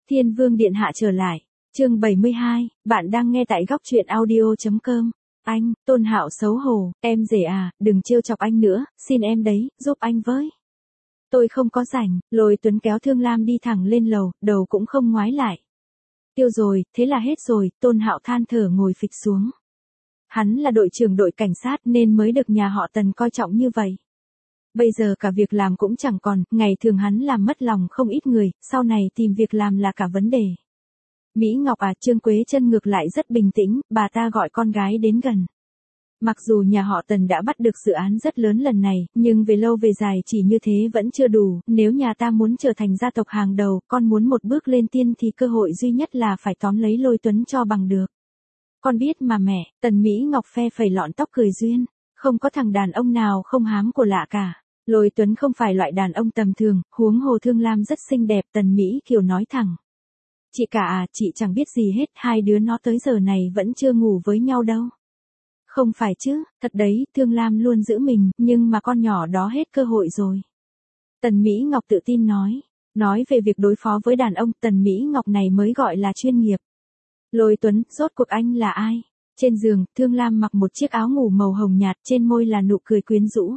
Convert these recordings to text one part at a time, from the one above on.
Thiên Vương Điện Hạ trở lại. Chương 72, bạn đang nghe tại góc truyện audio.com. Anh, Tôn Hạo xấu hổ, em rể à, đừng trêu chọc anh nữa, xin em đấy, giúp anh với. Tôi không có rảnh, Lôi Tuấn kéo Thương Lam đi thẳng lên lầu, đầu cũng không ngoái lại. Tiêu rồi, thế là hết rồi, Tôn Hạo than thở ngồi phịch xuống. Hắn là đội trưởng đội cảnh sát nên mới được nhà họ Tần coi trọng như vậy. Bây giờ cả việc làm cũng chẳng còn, ngày thường hắn làm mất lòng không ít người, sau này tìm việc làm là cả vấn đề. Mỹ Ngọc à, Trương Quế Chân ngược lại rất bình tĩnh, bà ta gọi con gái đến gần. Mặc dù nhà họ Tần đã bắt được dự án rất lớn lần này, nhưng về lâu về dài chỉ như thế vẫn chưa đủ, nếu nhà ta muốn trở thành gia tộc hàng đầu, con muốn một bước lên tiên thì cơ hội duy nhất là phải tóm lấy Lôi Tuấn cho bằng được. Con biết mà mẹ, Tần Mỹ Ngọc phe phẩy lọn tóc cười duyên, không có thằng đàn ông nào không hám của lạ cả. Lôi Tuấn không phải loại đàn ông tầm thường, huống hồ Thương Lam rất xinh đẹp, Tần Mỹ Kiều nói thẳng. Chị cả à, chị chẳng biết gì hết, hai đứa nó tới giờ này vẫn chưa ngủ với nhau đâu. Không phải chứ, thật đấy, Thương Lam luôn giữ mình, nhưng mà con nhỏ đó hết cơ hội rồi. Tần Mỹ Ngọc tự tin nói về việc đối phó với đàn ông, Tần Mỹ Ngọc này mới gọi là chuyên nghiệp. Lôi Tuấn, rốt cuộc anh là ai? Trên giường, Thương Lam mặc một chiếc áo ngủ màu hồng nhạt, trên môi là nụ cười quyến rũ.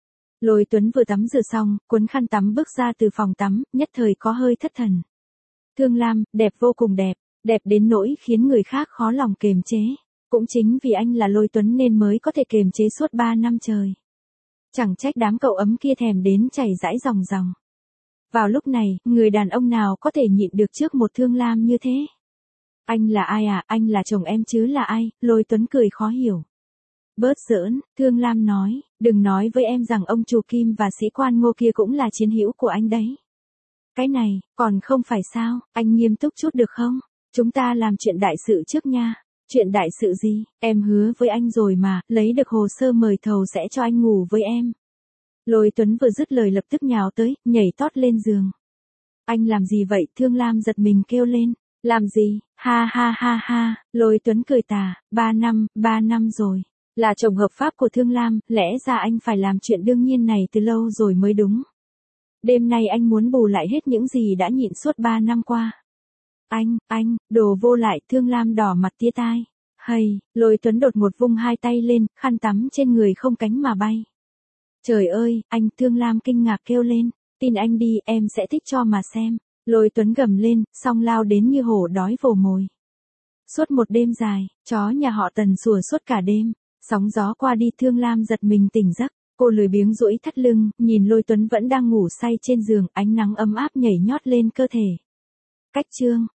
Lôi Tuấn vừa tắm rửa xong, cuốn khăn tắm bước ra từ phòng tắm, nhất thời có hơi thất thần. Thương Lam, đẹp vô cùng đẹp, đẹp đến nỗi khiến người khác khó lòng kềm chế. Cũng chính vì anh là Lôi Tuấn nên mới có thể kềm chế suốt 3 năm trời. Chẳng trách đám cậu ấm kia thèm đến chảy rãi ròng ròng. Vào lúc này, người đàn ông nào có thể nhịn được trước một Thương Lam như thế? Anh là ai à, anh là chồng em chứ là ai? Lôi Tuấn cười khó hiểu. Bớt giỡn, Thương Lam nói, đừng nói với em rằng ông chủ Kim và sĩ quan Ngô kia cũng là chiến hữu của anh đấy. Cái này, còn không phải sao, anh nghiêm túc chút được không? Chúng ta làm chuyện đại sự trước nha. Chuyện đại sự gì? Em hứa với anh rồi mà, lấy được hồ sơ mời thầu sẽ cho anh ngủ với em. Lôi Tuấn vừa dứt lời lập tức nhào tới, nhảy tót lên giường. Anh làm gì vậy? Thương Lam giật mình kêu lên. Làm gì? Ha ha ha ha, Lôi Tuấn cười tà, 3 năm rồi. Là chồng hợp pháp của Thương Lam, lẽ ra anh phải làm chuyện đương nhiên này từ lâu rồi mới đúng. Đêm nay anh muốn bù lại hết những gì đã nhịn suốt 3 năm qua. Anh, đồ vô lại, Thương Lam đỏ mặt tía tai. Hây, Lôi Tuấn đột ngột vung hai tay lên, khăn tắm trên người không cánh mà bay. Trời ơi, anh, Thương Lam kinh ngạc kêu lên, tin anh đi, em sẽ thích cho mà xem. Lôi Tuấn gầm lên, xong lao đến như hổ đói vồ mồi. Suốt một đêm dài, chó nhà họ Tần sủa suốt cả đêm, sóng gió qua đi Thương Lam giật mình tỉnh giấc, cô lười biếng duỗi thắt lưng, nhìn Lôi Tuấn vẫn đang ngủ say trên giường, ánh nắng ấm áp nhảy nhót lên cơ thể. Cách chương